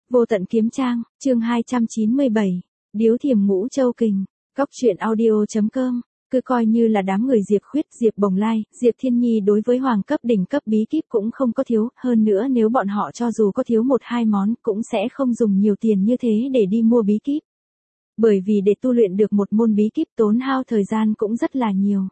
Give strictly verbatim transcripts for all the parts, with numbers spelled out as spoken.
Vô tận kiếm trang, chương hai trăm chín mươi bảy, Điếu thiềm ngũ châu kình, Cóc truyện audio.com. Cứ coi như là đám người Diệp Khuyết, Diệp Bồng Lai, Diệp Thiên Nhi đối với hoàng cấp đỉnh cấp bí kíp cũng không có thiếu, hơn nữa nếu bọn họ cho dù có thiếu một hai món cũng sẽ không dùng nhiều tiền như thế để đi mua bí kíp. Bởi vì để tu luyện được một môn bí kíp tốn hao thời gian cũng rất là nhiều.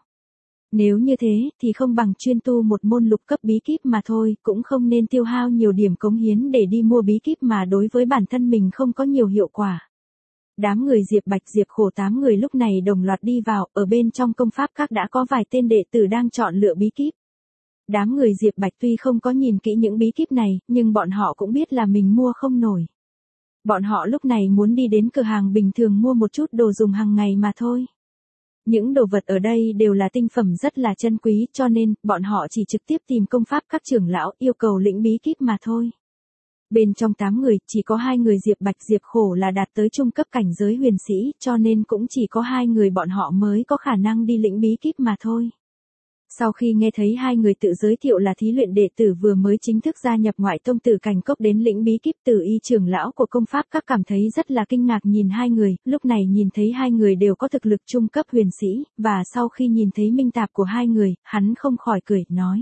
Nếu như thế thì không bằng chuyên tu một môn lục cấp bí kíp mà thôi, cũng không nên tiêu hao nhiều điểm cống hiến để đi mua bí kíp mà đối với bản thân mình không có nhiều hiệu quả. Đám người Diệp Bạch Diệp Khổ tám người lúc này đồng loạt đi vào, ở bên trong công pháp các đã có vài tên đệ tử đang chọn lựa bí kíp. Đám người Diệp Bạch tuy không có nhìn kỹ những bí kíp này, nhưng bọn họ cũng biết là mình mua không nổi. Bọn họ lúc này muốn đi đến cửa hàng bình thường mua một chút đồ dùng hàng ngày mà thôi. Những đồ vật ở đây đều là tinh phẩm rất là chân quý, cho nên bọn họ chỉ trực tiếp tìm công pháp các trưởng lão yêu cầu lĩnh bí kíp mà thôi. Bên trong tám người, chỉ có hai người Diệp Bạch Diệp Khổ là đạt tới trung cấp cảnh giới huyền sĩ, cho nên cũng chỉ có hai người bọn họ mới có khả năng đi lĩnh bí kíp mà thôi. Sau khi nghe thấy hai người tự giới thiệu là thí luyện đệ tử vừa mới chính thức gia nhập ngoại tông Tử Cảnh Cốc đến lĩnh bí kíp, Tử Y trưởng lão của công pháp các cảm thấy rất là kinh ngạc nhìn hai người, lúc này nhìn thấy hai người đều có thực lực trung cấp huyền sĩ, và sau khi nhìn thấy minh tạp của hai người, hắn không khỏi cười, nói.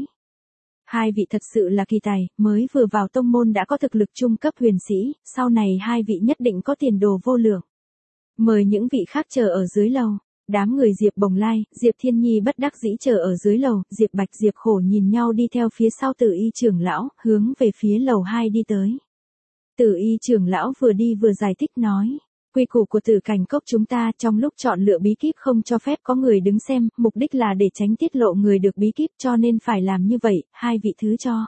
Hai vị thật sự là kỳ tài, mới vừa vào tông môn đã có thực lực trung cấp huyền sĩ, sau này hai vị nhất định có tiền đồ vô lượng. Mời những vị khác chờ ở dưới lầu. Đám người Diệp Bồng Lai, Diệp Thiên Nhi bất đắc dĩ chờ ở dưới lầu, Diệp Bạch Diệp Khổ nhìn nhau đi theo phía sau Tử Y trưởng lão, hướng về phía lầu hai đi tới. Tử Y trưởng lão vừa đi vừa giải thích nói, quy củ của Tử Cảnh Cốc chúng ta trong lúc chọn lựa bí kíp không cho phép có người đứng xem, mục đích là để tránh tiết lộ người được bí kíp cho nên phải làm như vậy, hai vị thứ cho.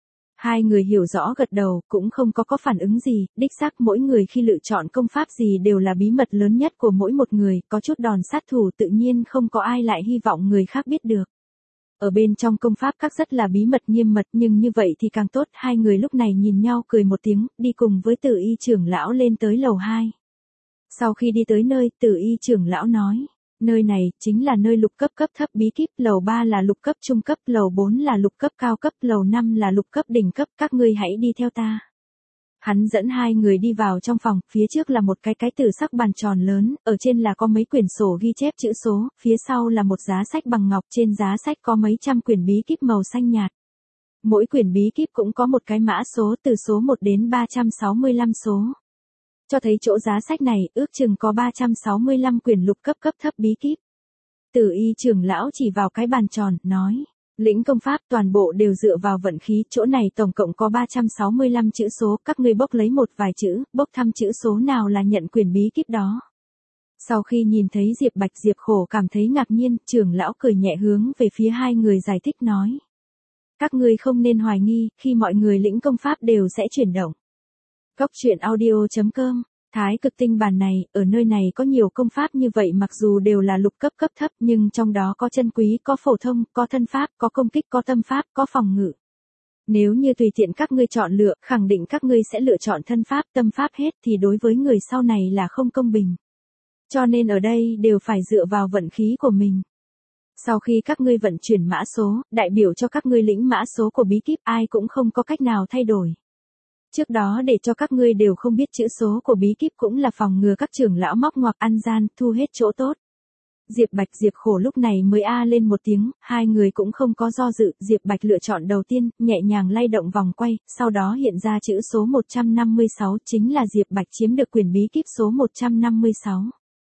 Hai người hiểu rõ gật đầu, cũng không có có phản ứng gì, đích xác mỗi người khi lựa chọn công pháp gì đều là bí mật lớn nhất của mỗi một người, có chút đòn sát thủ tự nhiên không có ai lại hy vọng người khác biết được. Ở bên trong công pháp các rất là bí mật nghiêm mật nhưng như vậy thì càng tốt, hai người lúc này nhìn nhau cười một tiếng, đi cùng với Tử Y trưởng lão lên tới lầu hai. Sau khi đi tới nơi, Tử Y trưởng lão nói. Nơi này, chính là nơi lục cấp cấp thấp bí kíp, lầu ba là lục cấp trung cấp, lầu bốn là lục cấp cao cấp, lầu năm là lục cấp đỉnh cấp, các ngươi hãy đi theo ta. Hắn dẫn hai người đi vào trong phòng, phía trước là một cái cái tử sắc bàn tròn lớn, ở trên là có mấy quyển sổ ghi chép chữ số, phía sau là một giá sách bằng ngọc, trên giá sách có mấy trăm quyển bí kíp màu xanh nhạt. Mỗi quyển bí kíp cũng có một cái mã số từ số một đến ba trăm sáu mươi lăm số. Cho thấy chỗ giá sách này, ước chừng có ba trăm sáu mươi lăm quyển lục cấp cấp thấp bí kíp. Tử Y trưởng lão chỉ vào cái bàn tròn, nói, lĩnh công pháp toàn bộ đều dựa vào vận khí, chỗ này tổng cộng có ba trăm sáu mươi lăm chữ số, các ngươi bốc lấy một vài chữ, bốc thăm chữ số nào là nhận quyển bí kíp đó. Sau khi nhìn thấy Diệp Bạch Diệp Khổ cảm thấy ngạc nhiên, trưởng lão cười nhẹ hướng về phía hai người giải thích nói. Các ngươi không nên hoài nghi, khi mọi người lĩnh công pháp đều sẽ chuyển động. Cóc truyện audio.com, Thái Cực Tinh Bàn này, ở nơi này có nhiều công pháp như vậy mặc dù đều là lục cấp cấp thấp nhưng trong đó có chân quý, có phổ thông, có thân pháp, có công kích, có tâm pháp, có phòng ngự. Nếu như tùy tiện các ngươi chọn lựa, khẳng định các ngươi sẽ lựa chọn thân pháp, tâm pháp hết thì đối với người sau này là không công bình. Cho nên ở đây đều phải dựa vào vận khí của mình. Sau khi các ngươi vận chuyển mã số, đại biểu cho các ngươi lĩnh mã số của bí kíp ai cũng không có cách nào thay đổi. Trước đó để cho các ngươi đều không biết chữ số của bí kíp cũng là phòng ngừa các trưởng lão móc ngoặc ăn gian, thu hết chỗ tốt. Diệp Bạch Diệp Khổ lúc này mới a lên một tiếng, hai người cũng không có do dự, Diệp Bạch lựa chọn đầu tiên, nhẹ nhàng lay động vòng quay, sau đó hiện ra chữ số một trăm năm mươi sáu, chính là Diệp Bạch chiếm được quyển bí kíp số một trăm năm mươi sáu.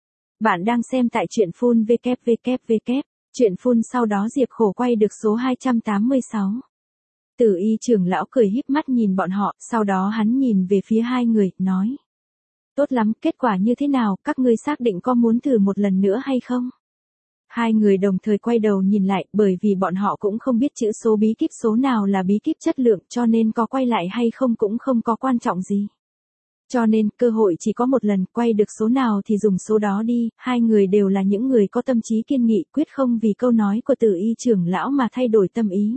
Bạn đang xem tại truyện phun vê kép vê kép vê kép, truyện phun sau đó Diệp Khổ quay được số hai trăm tám mươi sáu. Tử Y trưởng lão cười híp mắt nhìn bọn họ, sau đó hắn nhìn về phía hai người, nói. Tốt lắm, kết quả như thế nào, các ngươi xác định có muốn thử một lần nữa hay không? Hai người đồng thời quay đầu nhìn lại, bởi vì bọn họ cũng không biết chữ số bí kíp số nào là bí kíp chất lượng, cho nên có quay lại hay không cũng không có quan trọng gì. Cho nên, cơ hội chỉ có một lần, quay được số nào thì dùng số đó đi, hai người đều là những người có tâm trí kiên nghị, quyết không vì câu nói của Tử Y trưởng lão mà thay đổi tâm ý.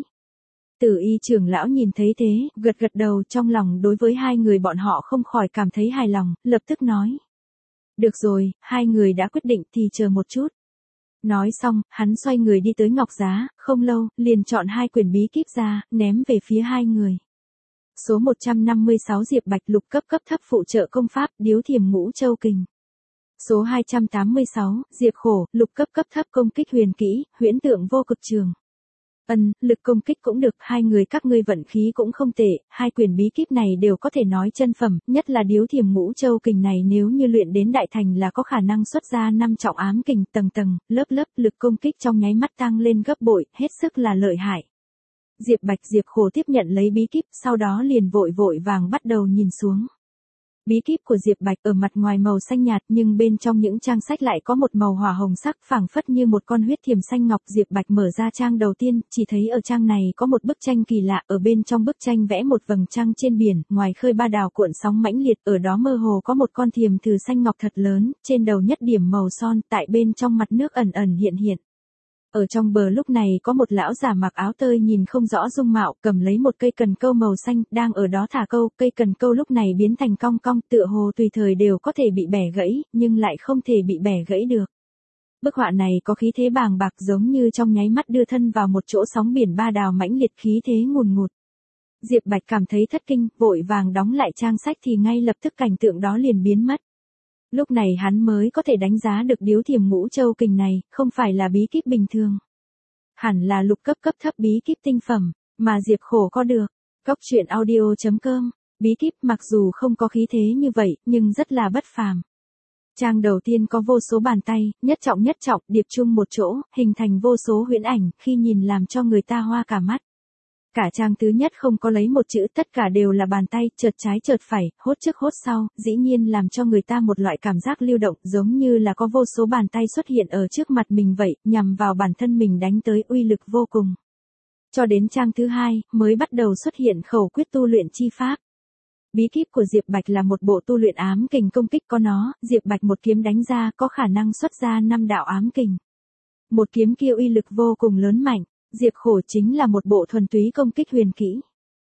Tử Y trưởng lão nhìn thấy thế, gật gật đầu, trong lòng đối với hai người bọn họ không khỏi cảm thấy hài lòng, lập tức nói. Được rồi, hai người đã quyết định thì chờ một chút. Nói xong, hắn xoay người đi tới ngọc giá, không lâu, liền chọn hai quyển bí kíp ra, ném về phía hai người. Số một trăm năm mươi sáu Diệp Bạch lục cấp cấp thấp phụ trợ công pháp, điếu thiềm ngũ châu kình. Số hai trăm tám mươi sáu, Diệp Khổ, lục cấp cấp thấp công kích huyền kỹ, huyễn tượng vô cực trường. Ân, lực công kích cũng được, hai người các ngươi vận khí cũng không tệ, hai quyền bí kíp này đều có thể nói chân phẩm, nhất là điếu thiềm ngũ châu kình này nếu như luyện đến đại thành là có khả năng xuất ra năm trọng ám kình tầng tầng, lớp lớp, lực công kích trong nháy mắt tăng lên gấp bội, hết sức là lợi hại. Diệp Bạch Diệp Khổ tiếp nhận lấy bí kíp, sau đó liền vội vội vàng bắt đầu nhìn xuống. Bí kíp của Diệp Bạch ở mặt ngoài màu xanh nhạt nhưng bên trong những trang sách lại có một màu hỏa hồng sắc phảng phất như một con huyết thiềm xanh ngọc. Diệp Bạch mở ra trang đầu tiên, chỉ thấy ở trang này có một bức tranh kỳ lạ, ở bên trong bức tranh vẽ một vầng trăng trên biển, ngoài khơi ba đào cuộn sóng mãnh liệt, ở đó mơ hồ có một con thiềm thử xanh ngọc thật lớn, trên đầu nhất điểm màu son, tại bên trong mặt nước ẩn ẩn hiện hiện. Ở trong bờ lúc này có một lão giả mặc áo tơi nhìn không rõ dung mạo, cầm lấy một cây cần câu màu xanh, đang ở đó thả câu, cây cần câu lúc này biến thành cong cong, tựa hồ tùy thời đều có thể bị bẻ gãy, nhưng lại không thể bị bẻ gãy được. Bức họa này có khí thế bàng bạc giống như trong nháy mắt đưa thân vào một chỗ sóng biển ba đào mãnh liệt khí thế ngùn ngụt. Diệp Bạch cảm thấy thất kinh, vội vàng đóng lại trang sách thì ngay lập tức cảnh tượng đó liền biến mất. Lúc này hắn mới có thể đánh giá được điếu thiềm ngũ châu kình này, không phải là bí kíp bình thường. Hẳn là lục cấp cấp thấp bí kíp tinh phẩm, mà Diệp Khổ có được. Cóc truyện audio chấm com, bí kíp mặc dù không có khí thế như vậy, nhưng rất là bất phàm. Trang đầu tiên có vô số bàn tay, nhất trọng nhất trọng, điệp chung một chỗ, hình thành vô số huyễn ảnh, khi nhìn làm cho người ta hoa cả mắt. Cả trang thứ nhất không có lấy một chữ, tất cả đều là bàn tay, chợt trái chợt phải, hốt trước hốt sau, dĩ nhiên làm cho người ta một loại cảm giác lưu động, giống như là có vô số bàn tay xuất hiện ở trước mặt mình vậy, nhằm vào bản thân mình đánh tới, uy lực vô cùng. Cho đến trang thứ hai, mới bắt đầu xuất hiện khẩu quyết tu luyện chi pháp. Bí kíp của Diệp Bạch là một bộ tu luyện ám kình công kích, có nó, Diệp Bạch một kiếm đánh ra có khả năng xuất ra năm đạo ám kình. Một kiếm kia uy lực vô cùng lớn mạnh. Diệp Khổ chính là một bộ thuần túy công kích huyền kỹ.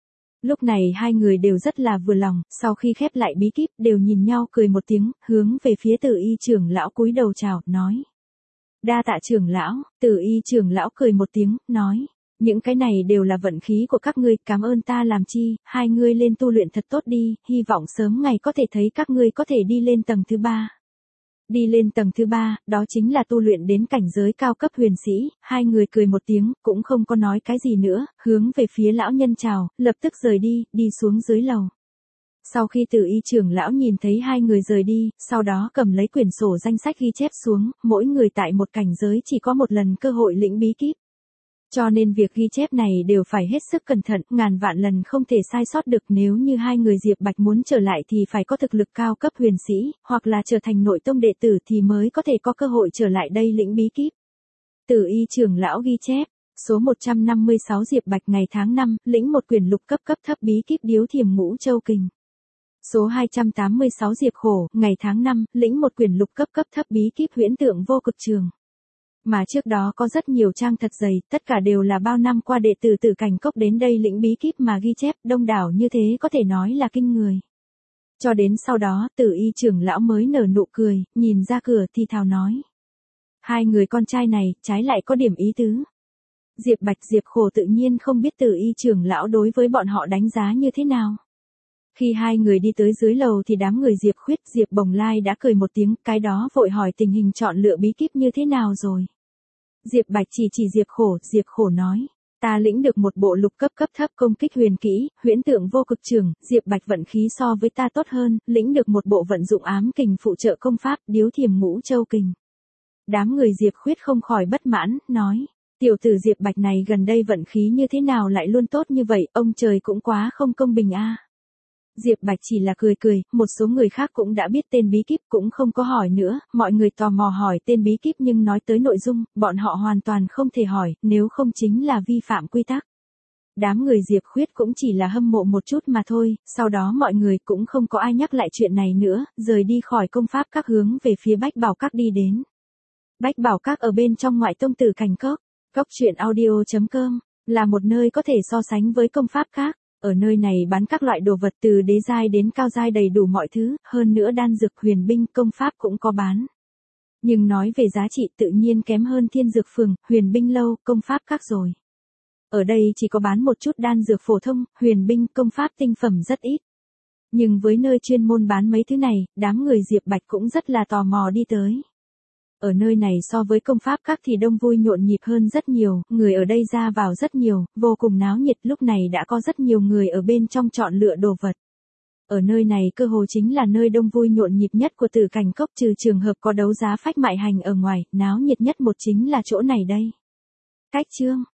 Lúc này hai người đều rất là vừa lòng, sau khi khép lại bí kíp đều nhìn nhau cười một tiếng, hướng về phía Tử Y trưởng lão cúi đầu chào, nói. Đa tạ trưởng lão, Tử Y trưởng lão cười một tiếng, nói. Những cái này đều là vận khí của các ngươi, cảm ơn ta làm chi, hai ngươi lên tu luyện thật tốt đi, hy vọng sớm ngày có thể thấy các ngươi có thể đi lên tầng thứ ba. Đi lên tầng thứ ba, đó chính là tu luyện đến cảnh giới cao cấp huyền sĩ, hai người cười một tiếng, cũng không có nói cái gì nữa, hướng về phía lão nhân chào, lập tức rời đi, đi xuống dưới lầu. Sau khi Tử Y trưởng lão nhìn thấy hai người rời đi, sau đó cầm lấy quyển sổ danh sách ghi chép xuống, mỗi người tại một cảnh giới chỉ có một lần cơ hội lĩnh bí kíp. Cho nên việc ghi chép này đều phải hết sức cẩn thận, ngàn vạn lần không thể sai sót được, nếu như hai người Diệp Bạch muốn trở lại thì phải có thực lực cao cấp huyền sĩ, hoặc là trở thành nội tông đệ tử thì mới có thể có cơ hội trở lại đây lĩnh bí kíp. Tử Y trưởng lão ghi chép, số một trăm năm mươi sáu Diệp Bạch ngày tháng năm, lĩnh một quyển lục cấp cấp thấp bí kíp điếu thiềm ngũ châu kình. Số hai trăm tám mươi sáu Diệp Khổ, ngày tháng năm, lĩnh một quyển lục cấp cấp thấp bí kíp huyễn tượng vô cực trường. Mà trước đó có rất nhiều trang thật dày, tất cả đều là bao năm qua đệ tử Tử Cảnh Cốc đến đây lĩnh bí kíp mà ghi chép, đông đảo như thế có thể nói là kinh người. Cho đến sau đó, Tử Y trưởng lão mới nở nụ cười, nhìn ra cửa thì thào nói. Hai người con trai này, trái lại có điểm ý tứ. Diệp Bạch Diệp Khổ tự nhiên không biết Tử Y trưởng lão đối với bọn họ đánh giá như thế nào. Khi hai người đi tới dưới lầu thì đám người Diệp Khuyết, Diệp Bồng Lai đã cười một tiếng, cái đó vội hỏi tình hình chọn lựa bí kíp như thế nào rồi. Diệp Bạch chỉ chỉ Diệp Khổ, Diệp Khổ nói, ta lĩnh được một bộ lục cấp cấp thấp công kích huyền kỹ, huyễn tượng vô cực trường, Diệp Bạch vận khí so với ta tốt hơn, lĩnh được một bộ vận dụng ám kình phụ trợ công pháp, điếu thiềm ngũ châu kình. Đám người Diệp Khuyết không khỏi bất mãn, nói, tiểu tử Diệp Bạch này gần đây vận khí như thế nào lại luôn tốt như vậy, ông trời cũng quá không công bình a. Diệp Bạch chỉ là cười cười, một số người khác cũng đã biết tên bí kíp cũng không có hỏi nữa, mọi người tò mò hỏi tên bí kíp nhưng nói tới nội dung, bọn họ hoàn toàn không thể hỏi, nếu không chính là vi phạm quy tắc. Đám người Diệp Khuyết cũng chỉ là hâm mộ một chút mà thôi, sau đó mọi người cũng không có ai nhắc lại chuyện này nữa, rời đi khỏi công pháp các hướng về phía Bách Bảo Các đi đến. Bách Bảo Các ở bên trong ngoại tông Tử Cảnh Cốc, cóc truyện audio chấm com, là một nơi có thể so sánh với công pháp khác. Ở nơi này bán các loại đồ vật từ đế giai đến cao giai đầy đủ mọi thứ, hơn nữa đan dược huyền binh công pháp cũng có bán. Nhưng nói về giá trị tự nhiên kém hơn Thiên Dược Phường, Huyền Binh Lâu, công pháp các rồi. Ở đây chỉ có bán một chút đan dược phổ thông, huyền binh, công pháp tinh phẩm rất ít. Nhưng với nơi chuyên môn bán mấy thứ này, đám người Diệp Bạch cũng rất là tò mò đi tới. Ở nơi này so với công pháp các thì đông vui nhộn nhịp hơn rất nhiều, người ở đây ra vào rất nhiều, vô cùng náo nhiệt, lúc này đã có rất nhiều người ở bên trong chọn lựa đồ vật. Ở nơi này cơ hồ chính là nơi đông vui nhộn nhịp nhất của Tử Cảnh Cốc, trừ trường hợp có đấu giá phách mại hành ở ngoài, náo nhiệt nhất một chính là chỗ này đây. Cách chương